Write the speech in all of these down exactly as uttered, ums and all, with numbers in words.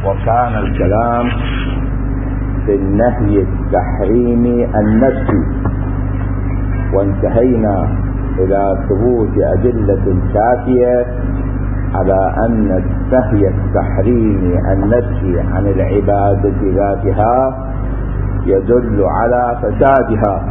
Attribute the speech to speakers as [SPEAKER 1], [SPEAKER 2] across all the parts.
[SPEAKER 1] وكان الكلام في النهي التحريمي النفسي، وانتهينا إلى ثبوت أدلة كافية على أن النهي التحريمي النفسي عن العبادة ذاتها يدل على فسادها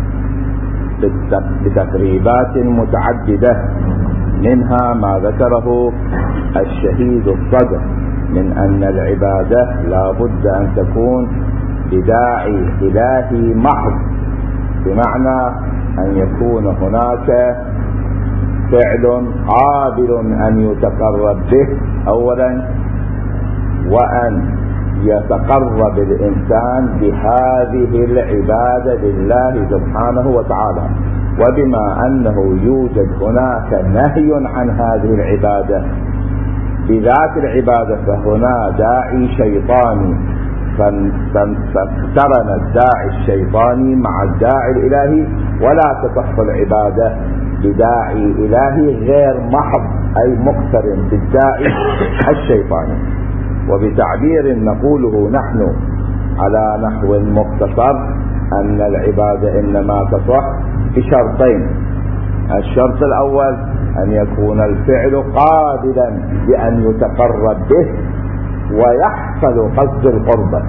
[SPEAKER 1] بتقريبات متعددة، منها ما ذكره الشهيد الصدر من أن العبادة لا بد أن تكون بداعي إلهي محض، بمعنى أن يكون هناك فعل قابل أن يتقرب به أولا، وأن يتقرب الإنسان بهذه العبادة لله سبحانه وتعالى. وبما أنه يوجد هناك نهي عن هذه العبادة بذات العبادة فهنا داعي شيطاني، فاقترن الداعي الشيطاني مع الداعي الإلهي، ولا تصح العبادة بداعي إلهي غير محض أي مقترن بالداعي الشيطاني. وبتعبير نقوله نحن على نحو مختصر أن العبادة إنما تصح بشرطين: الشرط الأول أن يكون الفعل قابلا بأن يتقرب به ويحصل قصد القربة،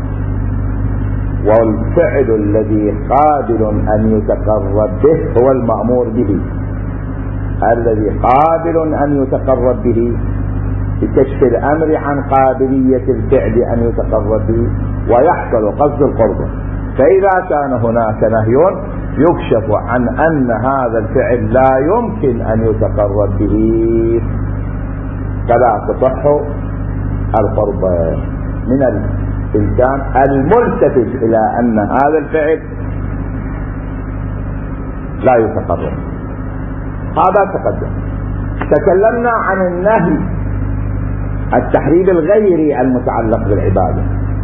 [SPEAKER 1] والفعل الذي قابل أن يتقرب به هو المأمور به، الذي قابل أن يتقرب به بكشف الأمر عن قابلية الفعل أن يتقرب به ويحصل قصد القربة. فإذا كان هناك نهي يكشف عن أن هذا الفعل لا يمكن أن يتقرب به فلا تصح القربة من الإنسان الملتفت إلى أن هذا الفعل لا يتقرب. هذا تقدم. تكلمنا عن النهي التحريم الغيري المتعلق بالعبادة،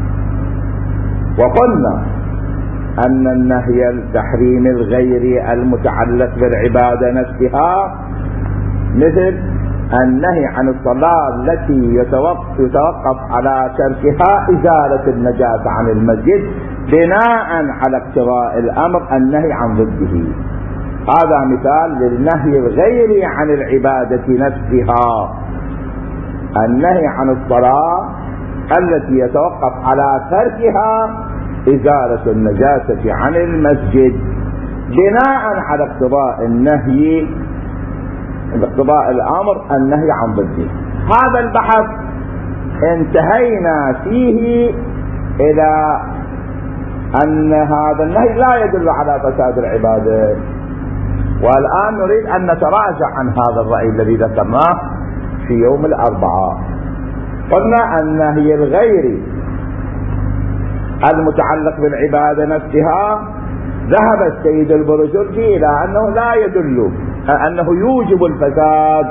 [SPEAKER 1] وقلنا أن النهي التحريم الغيري المتعلق بالعبادة نفسها مثل النهي عن الصلاة التي يتوقف على تركها إزالة النجاسة عن المسجد بناء على اقتضاء الأمر النهي عن ضده. هذا مثال للنهي الغيري عن العبادة نفسها، النهي عن الصلاة التي يتوقف على تركها إزالة النجاسة عن المسجد بناء على اقتضاء النهي باقتضاء الأمر النهي عن ضده. هذا البحث انتهينا فيه إلى أن هذا النهي لا يدل على فساد العبادة، والآن نريد أن نتراجع عن هذا الرأي الذي ذكرناه في يوم الأربعاء. قلنا النهي الغيري المتعلق بالعبادة نفسها ذهب السيد البرجردي إلى أنه لا يدل، أنه يوجب الفساد،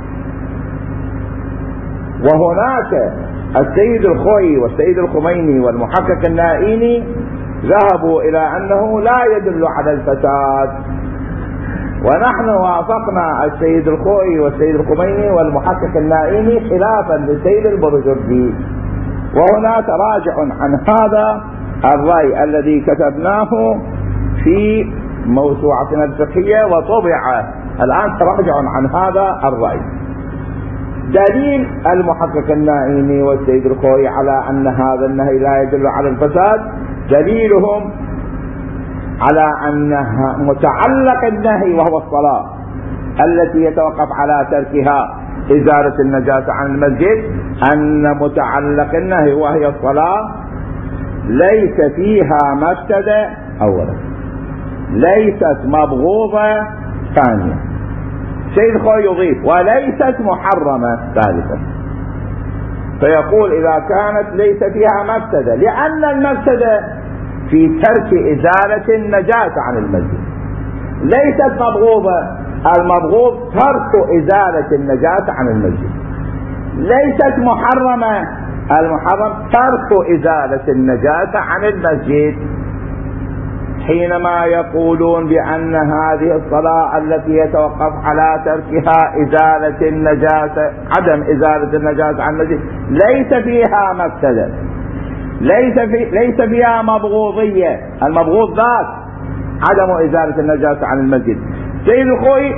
[SPEAKER 1] وهناك السيد الخوي والسيد الخميني والمحقق النائيني ذهبوا إلى أنه لا يدل على الفساد، ونحن وافقنا السيد الخوي والسيد الخميني والمحقق النائيني خلافا للسيد البرجردي. وهنا تراجع عن هذا الرأي الذي كتبناه في موسوعتنا الفقهية وطبع الآن، تراجع عن هذا الرأي. دليل المحقق النائيني والسيد الخوي على أن هذا النهي لا يدل على الفساد دليلهم على أن متعلق النهي وهو الصلاة التي يتوقف على تركها إزالة النجاسة عن المسجد، أن متعلق النهي وهي الصلاة ليس فيها مفسدة أولا، ليست مبغوضة ثانيا، سيد خوي يضيف وليست محرمة ثالثا. فيقول إذا كانت ليس فيها مفسدة لأن المفسدة في ترك إزالة النجاسة عن المسجد، ليست مبغوضة، المبغوض ترك إزالة النجاسة عن المسجد، ليست محرمة، المحرم ترك إزالة النجاسة عن المسجد. حينما يقولون بأن هذه الصلاة التي يتوقف على تركها إزالة النجاسة، عدم إزالة النجاسة عن المسجد، ليس فيها مفسدة، ليس في ليس فيها مبغوضية، المبغوض ذات عدم إزالة النجاسة عن المسجد. سيد الخوي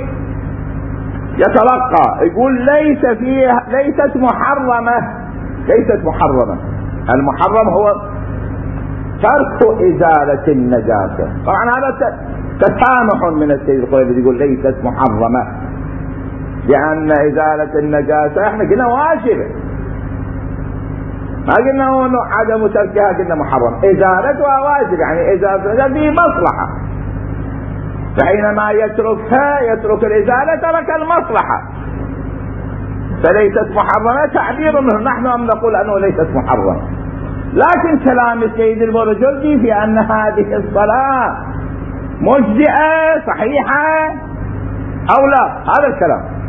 [SPEAKER 1] يتلقى يقول ليس فيها، ليست محرمة، ليست محرمة. المحرم هو ترك إزالة النجاسة. طبعا هذا تسامح من السيد الخوي الذي يقول ليست محرمة، لأن إزالة النجاسة احنا قلنا واجبة، ما قلنا انه عدم تركها قلنا محرم، ازالتها واجب، يعني ازالتها في مصلحة، فحينما يتركها يترك الازالة ترك المصلحة، فليست محرمة تعبير منه. نحن أم نقول انه ليست محرمة، لكن كلام السيد البرجردي في ان هذه الصلاة مجزئة صحيحة او لا، هذا الكلام.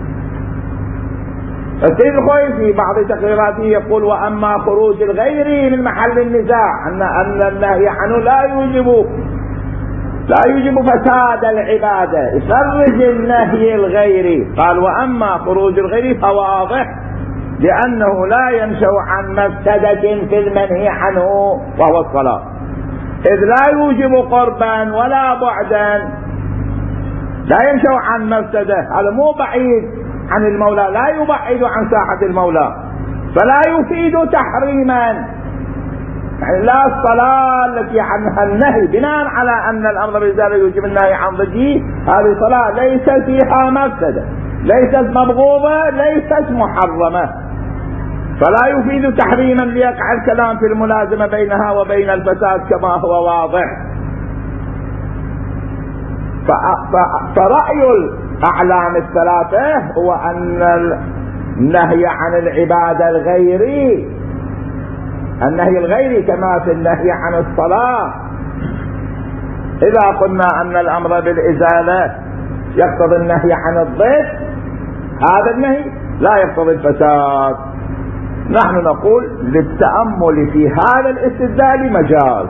[SPEAKER 1] السيد الخوي في بعض تقريراته يقول وأما خروج الغير من محل النزاع أن أن النهي عنه لا يوجب لا يوجب فساد العبادة، يخرج النهي الغيري. قال وأما خروج الغير فواضح لأنه لا ينشأ عن مفسدة في المنهي عنه وهو الصلاة، إذ لا يوجب قربا ولا بعدا، لا ينشأ عن مفسدة، هذا مو بعيد عن المولى، لا يبعد عن ساحة المولى، فلا يفيد تحريما، يعني لا الصلاة التي عنها النهي بناء على أن الأمر بالإزالة يوجب النهي عن ضده، هذه صلاة ليس فيها مفسدة، ليست مبغوضة، ليست محرمة، فلا يفيد تحريما ليقع الكلام في الملازمة بينها وبين الفساد كما هو واضح. فرأي الأعلام الثلاثة هو أن النهي عن العبادة الغيري، النهي الغيري كما في النهي عن الصلاة، إذا قلنا أن الأمر بالإزالة يقتضي النهي عن الضد، هذا النهي لا يقتضي الفساد. نحن نقول للتأمل في هذا الاستدلال مجال،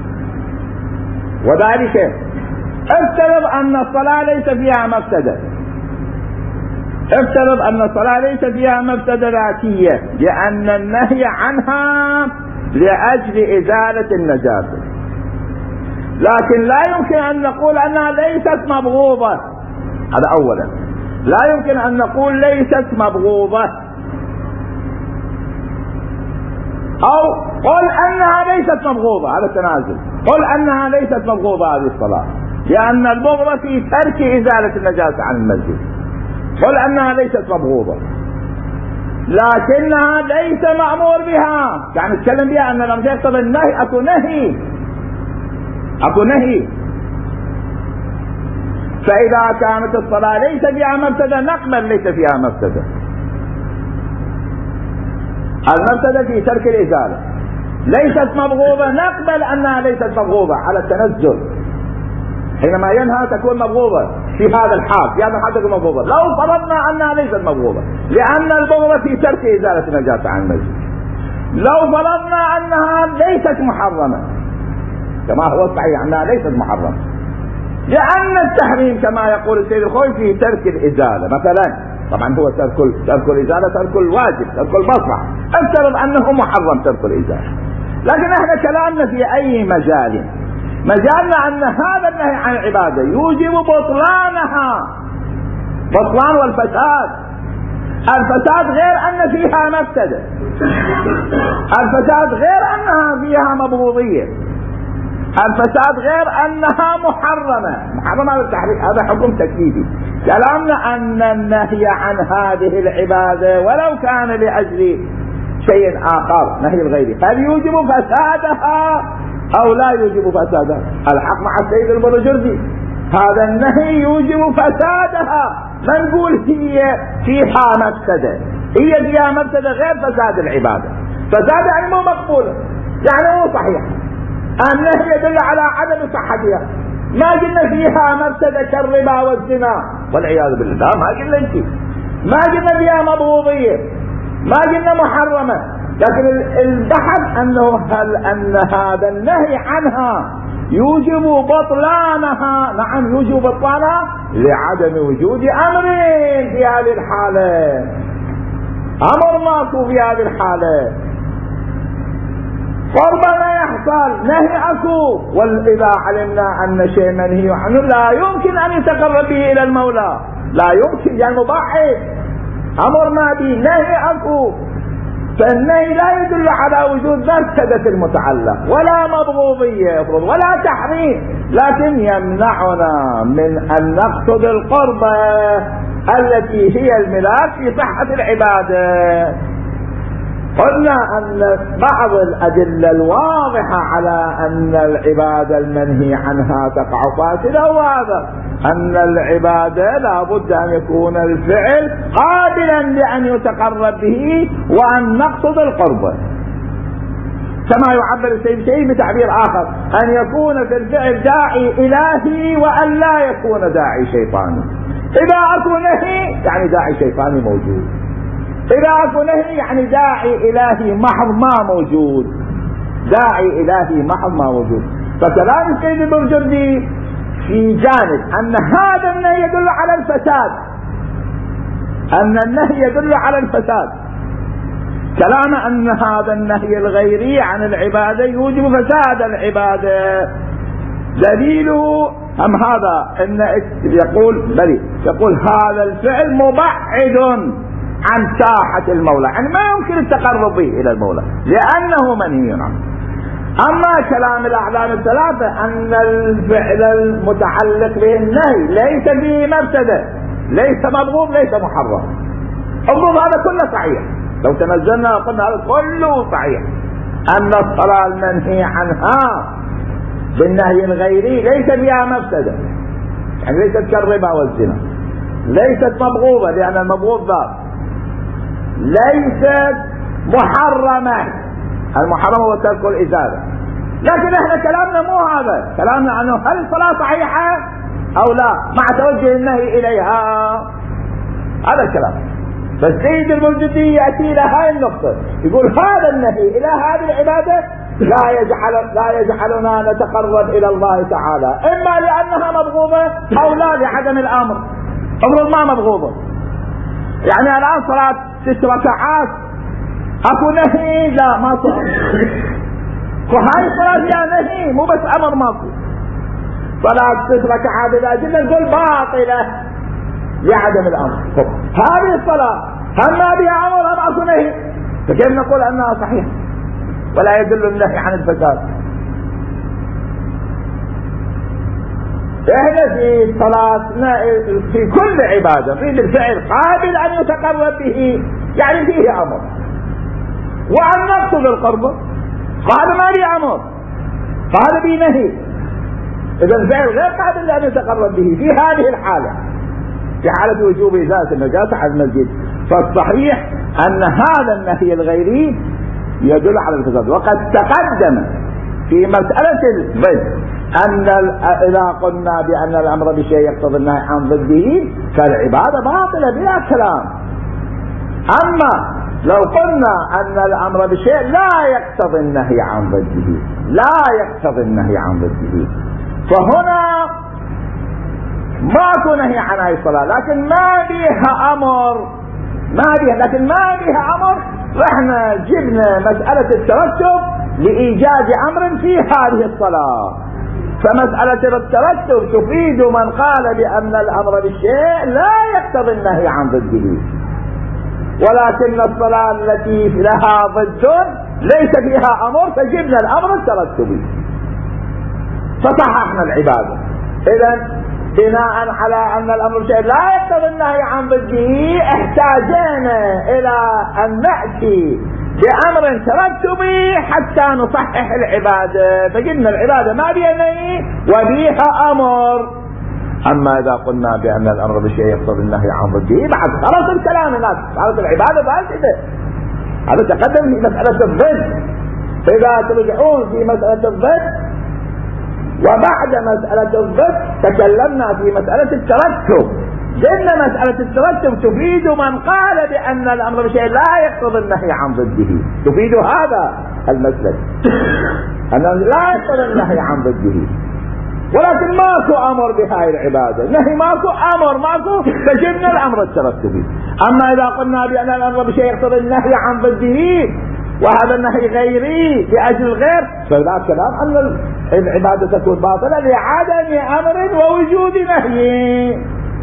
[SPEAKER 1] وذلك افترض أن الصلاة ليس فيها مفسدة، افترض أن الصلاة ليس فيها مفسدة ذاتية لأن النهي عنها لأجل إزالة النجاسة، لكن لا يمكن أن نقول أنها ليست مبغوضة، هذا أولا، لا يمكن أن نقول ليست مبغوضة، أو قل أنها ليست مبغوضة، هذا تنازل، قل أنها ليست مبغوضة هذه الصلاة لأن البغض في ترك إزالة النجاسة عن المسجد، قل أنها ليست مبغوضة لكنها ليس مأمور بها، يعني نتكلم بها أن الأمر يقتضي النهي، أكو نهي أكو نهي، فإذا كانت الصلاة ليس فيها مفسدة نقبل ليس فيها مفسدة، المفسدة في ترك الإزالة، ليست مبغوضة نقبل أنها ليست مبغوضة على التنزل، حينما ينهى تكون مبغوضة في هذا الحال، في هذا الحال تكون مبغوضة، لو فرضنا أنها ليست مبغوضة لأن البغضة في ترك إزالة النجاسة عن المسجد، لو فرضنا أنها ليست محرمة كما هو الصحيح أنها ليست محرمة، لأن التحريم كما يقول السيد الخوي في ترك الإزالة مثلا، طبعا هو ترك ترك الإزالة ترك الواجب ترك المصلحة، افترض أنه محرم ترك الإزالة، لكن احنا كلامنا في أي مجال، مجالنا أن هذا النهي عن العبادة يوجب بطلانها، بطلان والفساد، الفساد غير أن فيها مفسدة، الفساد غير أنها فيها مبغوضية، الفساد غير أنها محرمة، محرمة بالتحريم، هذا حكم تكليفي. كلامنا أن النهي عن هذه العبادة ولو كان لأجل شيء آخر، نهي الغير، هل يوجب فسادها أو لا يوجب فسادها؟ الحق مع السيد البرجردي، هذا النهي يوجب فسادها، ما نقول هي فيها مفسدة، هي فيها مفسدة غير فساد العبادة، فساد يعني مو مقبولة، يعني مو صحيح، النهي يدل على عدم صحتها، ما قلنا فيها مفسدة كالربا والزنا والعياذ بالله، ما قلنا انت، ما قلنا فيها مبغوضية، ما قلنا محرمة، لكن البحث أنه هل أن هذا النهي عنها يوجب بطلانها. نعم يوجب بطلانها لعدم وجود أمر في هذه الحالة، أمر ماكو في هذه الحالة. فربما يحصل نهي أكو، وإذا علمنا أن شيء منهي عنه لا يمكن أن يتقرب به إلى المولى، لا يمكن، يعني مباحث أمر ما به نهي أكو، فالنهي لا يدل على وجود مفسدة المتعلق ولا مبغوضية ولا تحريم، لكن يمنعنا من أن نقصد القربة التي هي الملاك في صحة العبادة. قلنا أن بعض الأدلة الواضحة على أن العبادة المنهي عنها تقع فاسدة، وهذا أن العبادة لا بد أن يكون الفعل قابلا لأن يتقرب به وأن نقصد القربة، كما يعبر السيد شيء بتعبير آخر، أن يكون في الفعل داعي إلهي وأن لا يكون داعي شيطاني. إذا أكو نهي يعني داعي شيطاني موجود، إذا أكو نهي يعني داعي إلهي محض ما موجود، داعي إلهي محض ما موجود. فكلام السيد البرجردي في جانب أن هذا النهي يدل على الفساد، أن النهي يدل على الفساد، كلام أن هذا النهي الغيري عن العبادة يوجب فساد العبادة. دليله أم هذا أن يقول بلي يقول هذا الفعل مبعد عن ساحة المولى، يعني ما يمكن التقرب به إلى المولى لأنه منهي عنه. أما كلام الأعلام الثلاثة أن الفعل المتعلق به النهي ليس به مفسدة، ليس مبغوض، ليس محرم، أظن هذا كله صحيح. لو تنزلنا وقلنا هذا كله صحيح، أن الصلاة المنهي عنها بالنهي الغيري ليس بها مفسدة، يعني ليست كالربا والزنا، ليست مبغوضة لأن المبغوض ذات، ليست محرمة، المحرم هو ترك الإزالة. لكن احنا كلامنا مو هذا، كلامنا عنه هل الصلاة صحيحة أو لا مع توجه النهي إليها، هذا الكلام. فالسيد المرجدي يأتي إلى هذه النقطة، يقول هذا النهي إلى هذه العبادة لا يجعل لا يجعلنا نتقرب إلى الله تعالى، إما لأنها مبغوضة أو لا لعدم الأمر. أمر ما مبغوضة، يعني الآن صلاة ست ركعات أكو نهي؟ لا ما صار، وهاي الصلاة فيها نهي مو بس أمر ماكو. صلاة ست ركعات إذا جينا نقول باطلة لعدم الأمر، هذه الصلاة هم ما بها أمر هم أكو نهي، فكيف نقول أنها صحيحة ولا يدل النهي عن الفساد؟ احنا في صلاتنا في كل عبادة نريد الفعل قابل أن يتقرب به، يعني فيه أمر، وأن نقصد القرب هذا ما لي أمر، هذا به نهي، إذا الفعل غير قابل لأن يتقرب به في هذه الحالة، في حالة وجوب إزالة النجاسة على المسجد. فالصحيح أن هذا النهي الغيري يدل على الفساد. وقد تقدم في مسألة الضد أن إذا قلنا بأن الأمر بشيء يقتضي النهي عن ضده فالعبادة باطلة بلا كلام. أما لو قلنا أن الأمر بشيء لا يقتضي النهي عن ضده، لا يقتضي النهي عن ضده، فهنا ماكو نهي عن هذه الصلاة، لكن ما بيها أمر، ما بيها لكن ما بيها أمر، رحنا جبنا مسألة الترتب لإيجاد أمر في هذه الصلاة. فمسألة الترتب تفيد من قال بأن الأمر بالشيء لا يقتضي النهي عن ضده، ولكن الصلاة التي لها ضد ليس فيها أمر فجبنا الأمر الترتبي فصححنا العبادة. إذن بناء على أن الأمر بالشيء لا يقتضي النهي عن ضده احتاجنا إلى أن نأتي بأمر ترتبي حتى نصحح العبادة، فجبنا العبادة ما بها نهي وبيها أمر. أما إذا قلنا بأن الأمر بالشيء يقتضي النهي عن ضده بعد خلص الكلام هناك، خلص العبادة فاسدة. هذا تقدم في مسألة الضد، إذا ترجعون في مسألة الضد وبعد مسألة الضد تكلمنا في مسألة الترتب، لأن مسألة الترتب تفيد من قال بأن الأمر بشيء لا يقتضي النهي عن ضده، تفيد هذا المسلك أنه لا يقتضي النهي عن ضده، ولكن ماكو أمر بهاي العبادة، نهي ماكو، أمر ماكو، فجبنا الأمر الترتبي. أما إذا قلنا بأن الأمر بشيء يقتضي النهي عن ضده وهذا النهي غيري لأجل الغير، فلا كلام أن العبادة تكون باطلة لعدم أمر ووجود نهي.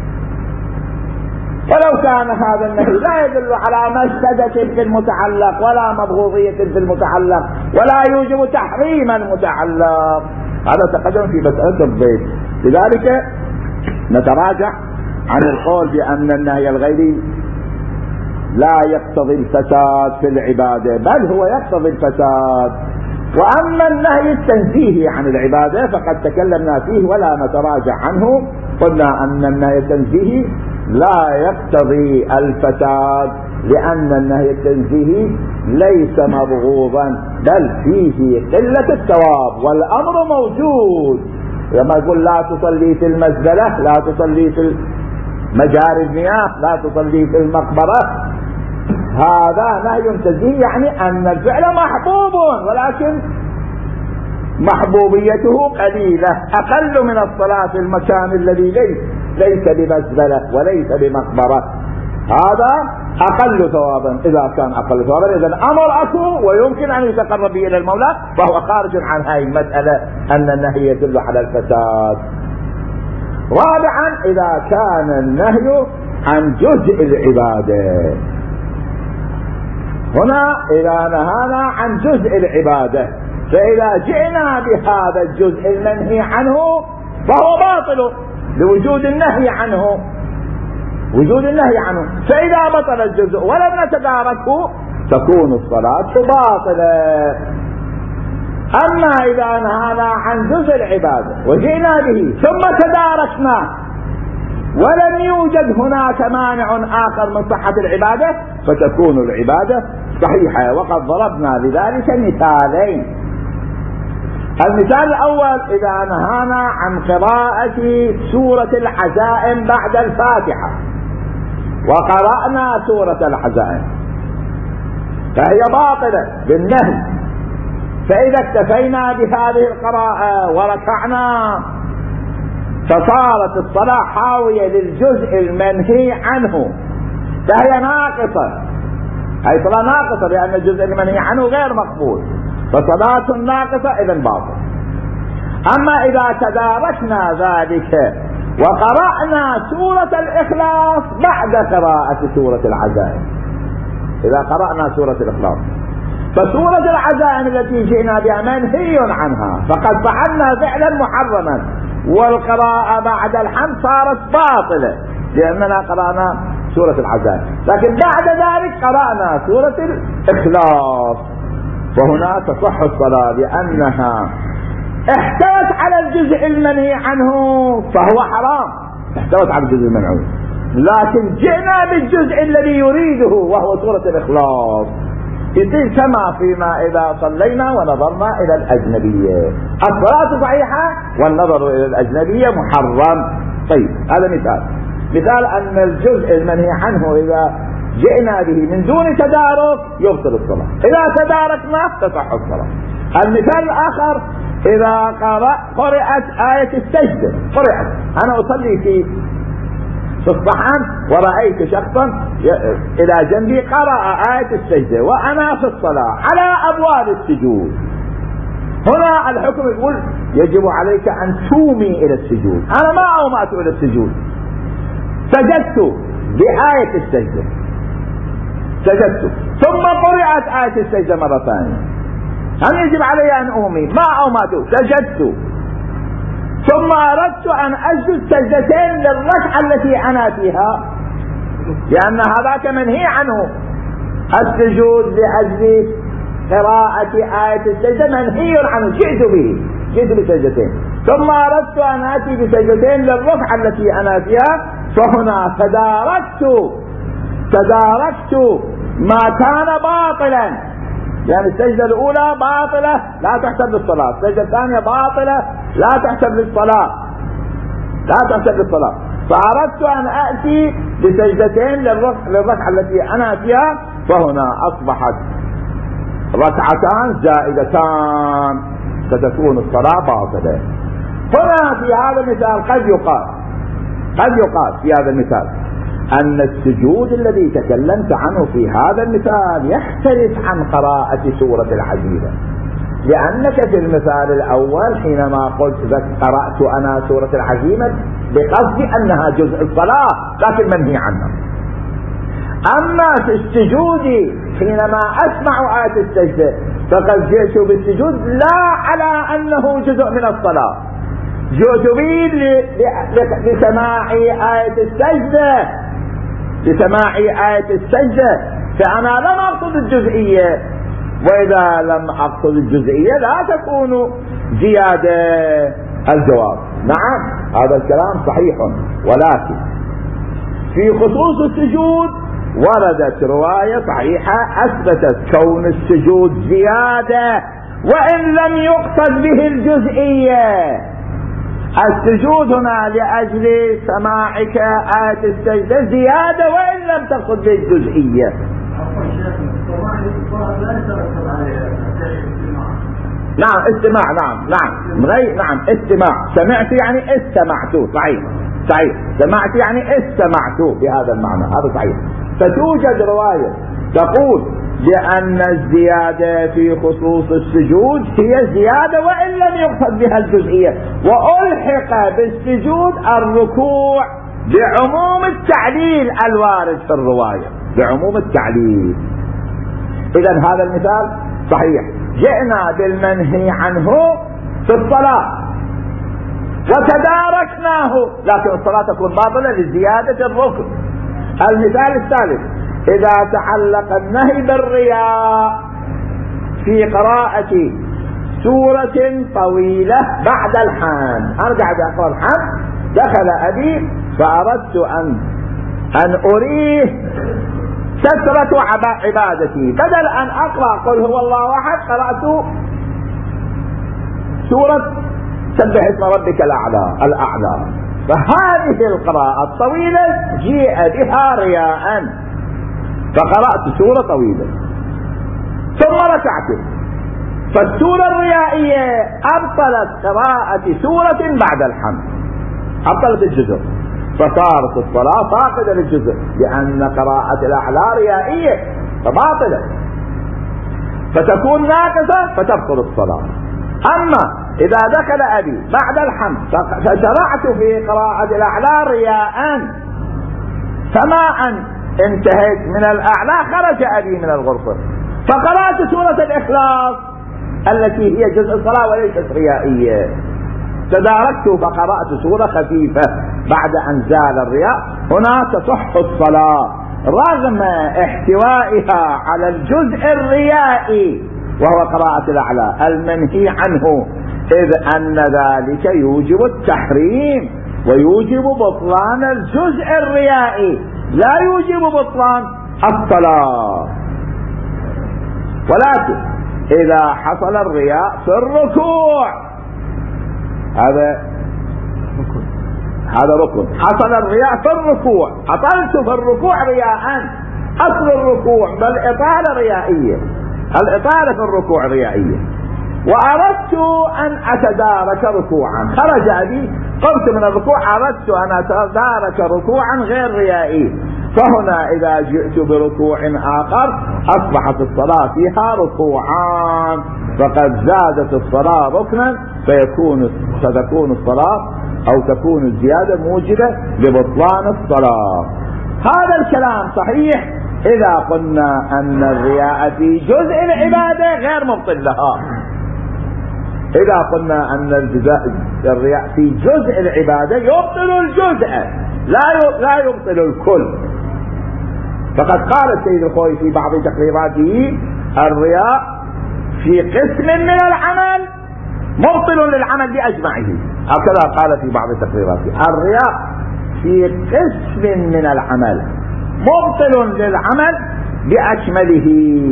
[SPEAKER 1] ولو كان هذا النهي لا يدل على مفسدة في المتعلق ولا مبغوضية في المتعلق ولا يوجب تحريم المتعلق، هذا تقدم في مسألة الضيف. لذلك نتراجع عن القول بأن النهي الغيري لا يقتضي الفساد في العبادة، بل هو يقتضي الفساد. وأما النهي التنزيهي عن العبادة فقد تكلمنا فيه ولا نتراجع عنه، قلنا أن النهي التنزيهي لا يقتضي الفساد، لأن النهي التنزيهي ليس مبغوضا بل فيه قلة الثواب، والأمر موجود. لما يقول لا تصلي في المزبلة، لا تصلي في مجاري المياه، لا تصلي في المقبرة، هذا نهي تنزيهي، يعني أن الفعل محبوب ولكن محبوبيته قليلة، أقل من الصلاة في المكان الذي ليس ليس بمزبلة وليس بمقبرة، هذا أقل ثوابا. إذا كان أقل ثوابا إذا أمر أكو ويمكن أن يتقرب به إلى المولى، فهو خارج عن هذه المسألة أن النهي يدل على الفساد. رابعا، إذا كان النهي عن جزء العبادة، هنا إذا نهانا عن جزء العبادة، فإذا جئنا بهذا الجزء المنهي عنه فهو باطل لوجود النهي عنه، وجود النهي عنه. فإذا بطل الجزء ولم نتداركه تكون الصلاة باطلة. أما إذا نهانا عن جزء العبادة وجئنا به ثم تداركنا ولم يوجد هناك مانع آخر من صحة العبادة فتكون العبادة صحيحة. وقد ضربنا لذلك مثالين. المثال الأول، إذا نهانا عن قراءة سورة العزائم بعد الفاتحة وقرأنا سورة العزائم فهي باطلة بالنهي، فإذا اكتفينا بهذه القراءة وركعنا فصارت الصلاة حاوية للجزء المنهي عنه فهي ناقصة، هي صلاة ناقصة لأن الجزء المنهي عنه غير مقبول، فصلاة ناقصة إذن باطل. أما إذا تداركنا ذلك وقرأنا سورة الإخلاص بعد قراءة سورة العزائم، إذا قرأنا سورة الإخلاص فسورة العزائم التي جئنا بها منهي عنها فقد فعلنا فعلا محرما، والقراءة بعد الحمد صارت باطلة لأننا قرأنا سورة العزائم، لكن بعد ذلك قرأنا سورة الإخلاص فهنا تصح الصلاة لأنها احتوت على الجزء المنهي عنه فهو حرام، احتوت على الجزء المنهي عنه، لكن جئنا بالجزء الذي يريده وهو سورة الإخلاص، يصير كما فيما إذا صلينا ونظرنا إلى الأجنبية، الصلاة صحيحة والنظر إلى الأجنبية محرم. طيب هذا مثال. مثال أن الجزء المنهي عنه إذا جئنا به من دون تدارك يبطل الصلاة، إذا تداركنا تصح الصلاة. المثال الآخر، إذا قرأ قرأت آية السجدة، قرأت أنا أصلي في في الصحن ورأيت شخصا إلى جنبي قرأ آية السجدة وأنا في الصلاة على أبواب السجود، هنا الحكم يقول يجب عليك أن تومي إلى السجود، أنا ما أومأت إلى السجود، سجدت بآية السجدة، سجدت ثم قرأت آية السجدة مرة ثانية، هل يجب علي أن أومي؟ ما أومأت، سجدت ثم أردت أن أسجد سجدتين للركعة التي أنا فيها، لأن هذاك منهي عنه، السجود لأجل قراءة آية السجدة منهي عنه، جئت به، جئت بسجدتين ثم أردت أن آتي بسجدتين للركعة التي أنا فيها، فهنا تداركت تداركت ما كان باطلا، يعني السجدة الأولى باطلة لا تحسب للصلاة، السجدة الثانية باطلة لا تحسب للصلاة، لا تحسب للصلاة، فأردت أن أأتي بسجدتين للركعة التي أنا فيها، فهنا أصبحت ركعتان زائدتان ستكون الصلاة باطلة. هنا في هذا المثال قد يقال قد يقال في هذا المثال أن السجود الذي تكلمت عنه في هذا المثال يختلف عن قراءة سورة العزيمة، لأنك في المثال الأول حينما قلت قرأت أنا سورة العزيمة بقصد أنها جزء الصلاة لكن منهي عنها. أما في السجود حينما أسمع آية السجدة فقد جئت بالسجود لا على أنه جزء من الصلاة، جئت به لسماع آية السجدة لسماع آية السجدة فأنا لم أقصد الجزئية، وإذا لم أقصد الجزئية لا تكون زيادة الجواب. نعم هذا الكلام صحيح، ولكن في خصوص السجود وردت رواية صحيحة أثبتت كون السجود زيادة وإن لم يقصد به الجزئية. السجود هنا لأجل سماعك آية السجدة زيادة وإن لم تقصد به الجزئية. نعم استماع، نعم نعم غير نعم استماع، سمعت يعني استمعت، صحيح صحيح، سمعت يعني استمعت بهذا المعنى، هذا صحيح. فتوجد رواية تقول بأن الزيادة في خصوص السجود هي زيادة وإن لم يقصد بها الجزئية، وألحق بالسجود الركوع بعموم التعليل الوارد في الرواية، بعموم التعليل. إذن هذا المثال صحيح، جئنا بالمنهي عنه في الصلاة وتداركناه، لكن الصلاة تكون باطلة لزيادة الركن. المثال الثالث إذا تعلق النهي بالرياء في قراءة سورة طويلة بعد الحمد، أنا قاعد أقرأ الحمد دخل أبي فأردت أن أن أريه كثرة عبادتي، بدل أن أقرأ قل هو الله أحد قرأت سورة سبح اسم ربك الأعلى الأعلى. فهذه القراءة الطويلة جيء بها رياء فقرأت سورة طويلة ثم ركعت، فالسورة الريائية أبطلت قراءة سورة بعد الحمد، أبطلت الجزء، فصارت الصلاة فاقدة للجزء لأن قراءة الأعلى ريائية فباطلة، فتكون ناقصة فتبطل الصلاة. أما إذا دخل أبي بعد الحمد فشرعت في قراءة الأعلى رياء، فما أن انتهيت من الأعلى خرج أبي من الغرفة فقرأت سورة الإخلاص التي هي جزء الصلاة وليست ريائية، تداركت فقرأت سورة خفيفة بعد أن زال الرياء، هنا تصح الصلاة رغم احتوائها على الجزء الريائي وهو قراءة الأعلى المنهي عنه، إذ أن ذلك يوجب التحريم ويوجب بطلان الجزء الريائي لا يوجب بطلان الصلاة. ولكن إذا حصل الرياء في الركوع، هذا هذا ركن، حصل الرياء في الركوع، أطلت في الركوع رياء، أصل الركوع بل إطالة ريائية، الإطالة في الركوع ريائية، وأردت أن أتدارك ركوعا، خرج أبي قمت من الركوع أردت أن أتدارك ركوعا غير ريائي، فهنا إذا جئت بركوع آخر أصبحت الصلاة فيها ركوعان فقد زادت الصلاة ركنا، فيكون ستكون الصلاة أو تكون الزيادة موجبة لبطلان الصلاة. هذا الكلام صحيح إذا قلنا أن الرياء في جزء العبادة غير مبطل لها، إذا قلنا أن الرياء في جزء العبادة يبطل الجزء لا لا يبطل الكل. فقد قال السيد الخوي في بعض تقريراته الرياء في قسم من العمل مبطل للعمل بأجمعه، هكذا قال في بعض تقريراته الرياء في قسم من العمل مبطل للعمل بأكمله،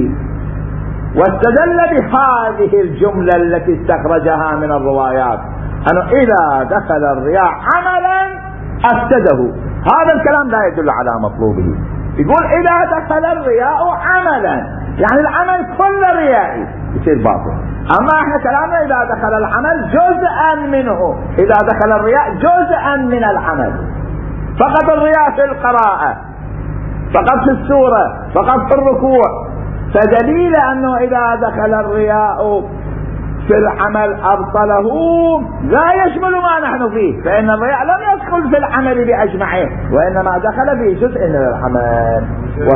[SPEAKER 1] واستدل بهذه الجملة التي استخرجها من الروايات أنه إذا دخل الرياء عملا أفسده. هذا الكلام لا يدل على مطلوبه. يقول إذا دخل الرياء عملا، يعني العمل كله ريائي يصير باطل. أما احنا كلامنا إذا دخل العمل جزءا منه، إذا دخل الرياء جزءا من العمل، فقط الرياء في القراءة، فقط في السورة، فقط في الركوع، فدليل أنه إذا دخل الرياء في العمل أبطله لا يشمل ما نحن فيه، فإن الرياء لم يدخل في العمل بأجمعه، وإنما دخل في جزء من العمل. و...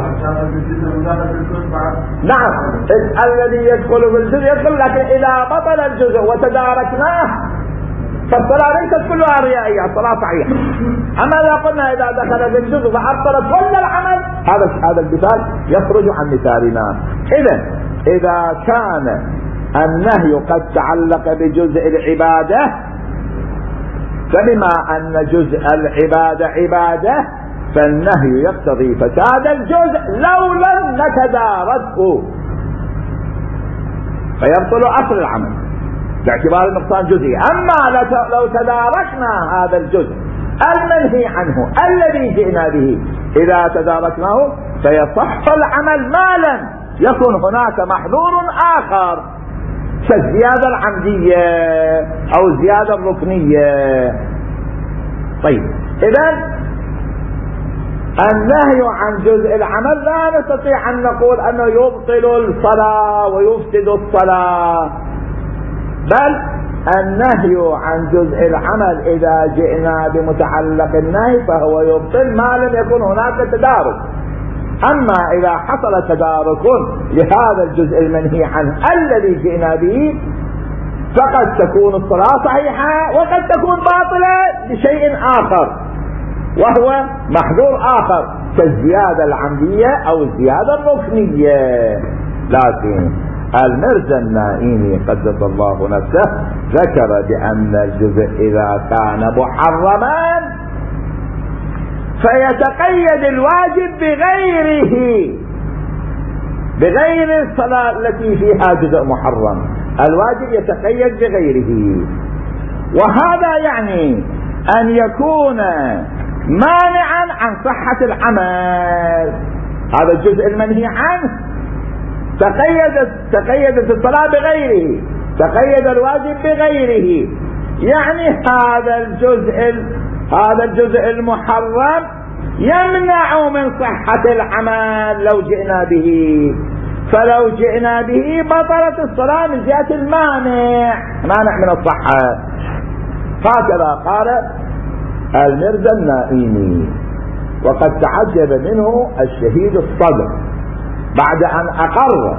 [SPEAKER 1] نعم الذي يدخل في الجزء يدخل، لكن إذا بطل الجزء وتداركناه فالصلاة ليست كلها ريائية، الصلاة صحيحة. أما إذا قلنا إذا دخل في الجزء فأبطل كل العمل، هذا هذا المثال يخرج عن مثالنا. إذا إذا كان النهي قد تعلق بجزء العبادة، فبما أن جزء العبادة عبادة فالنهي يقتضي فساد الجزء لو لم نتداركه، فيبطل أصل العمل باعتبار النقصان جزئي. أما لو تداركنا هذا الجزء المنهي عنه الذي جئنا به، إذا تداركناه فيصح العمل ما لم يكن هناك محذور آخر كالزيادة العمدية أو الزيادة الركنية. طيب إذن النهي عن جزء العمل لا نستطيع أن نقول أنه يبطل الصلاة ويفسد الصلاة، بل النهي عن جزء العمل إذا جئنا بمتعلق النهي فهو يبطل ما لم يكن هناك تدارك. أما إذا حصل تدارك لهذا الجزء المنهي عنه الذي جئنا به فقد تكون الصلاة صحيحة وقد تكون باطلة لشيء آخر، وهو محذور آخر كالزيادة العمدية أو الزيادة الركنية. لكن المرزا النائمي قدس الله نفسه ذكر بأن الجزء إذا كان محرما فيتقيد الواجب بغيره، بغير الصلاة التي فيها جزء محرم، الواجب يتقيد بغيره. وهذا يعني أن يكون مانعا عن صحة العمل. هذا الجزء المنهي عنه تقيدت تقيدت الصلاة بغيره، تقيد الواجب بغيره، يعني هذا الجزء هذا الجزء المحرم يمنع من صحة العمل لو جئنا به، فلو جئنا به بطلت الصلاة من جهة المانع، مانع من الصحة. هكذا قال المرزا النائمي. وقد تعجب منه الشهيد الصدر بعد أن أقر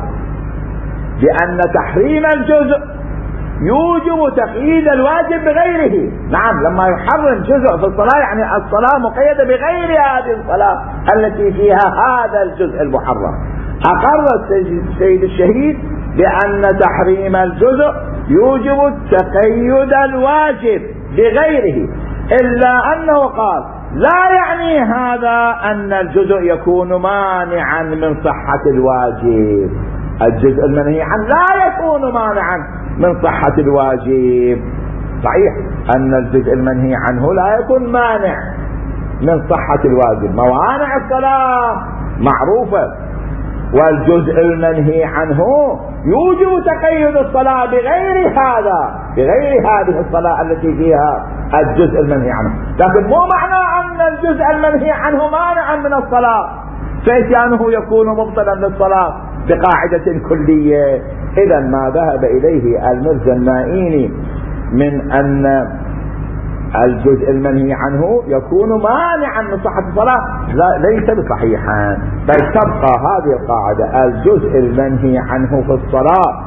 [SPEAKER 1] بأن تحريم الجزء يوجب تقييد الواجب بغيره. نعم، لما يحرم جزء في الصلاة يعني الصلاة مقيدة بغير هذه الصلاة التي فيها هذا الجزء المحرم. أقر السيد الشهيد بأن تحريم الجزء يوجب تقييد الواجب بغيره، إلا أنه قال لا يعني هذا أن الجزء يكون مانعا من صحة الواجب. الجزء المنهي عنه لا يكون مانعا من صحة الواجب. صحيح أن الجزء المنهي عنه لا يكون مانع من صحة الواجب، موانع الصلاة معروفة، والجزء المنهي عنه يوجب تقيد الصلاة بغير هذا، بغير هذه الصلاة التي فيها الجزء المنهي عنه. لكن مو معنى أن الجزء المنهي عنه مانعا من الصلاة فإتيانه يكون مبطلا للصلاة بقاعدة كلية. إذا ما ذهب إليه المرزا النائمي من أن الجزء المنهي عنه يكون مانعا من صحة الصلاة ليس بصحيحا، بل تبقى هذه القاعدة: الجزء المنهي عنه في الصلاة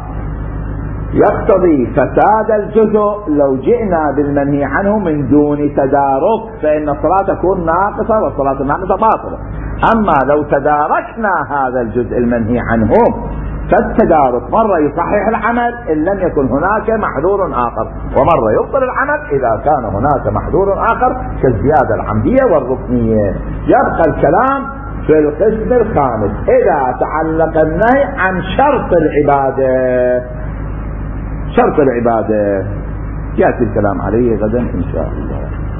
[SPEAKER 1] يقتضي فساد الجزء لو جئنا بالمنهي عنه من دون تدارك، فإن الصلاة تكون ناقصة والصلاة الناقصة باطلة. أما لو تداركنا هذا الجزء المنهي عنه فالتدارك مرة يصحح العمل إن لم يكن هناك محذور آخر، ومرة يبطل العمل إذا كان هناك محذور آخر كالزيادة العمدية والركنية. يبقى الكلام في القسم الخامس إذا تعلق النهي عن شرط العبادة. شرط العبادة يأتي الكلام عليه غدا إن شاء الله.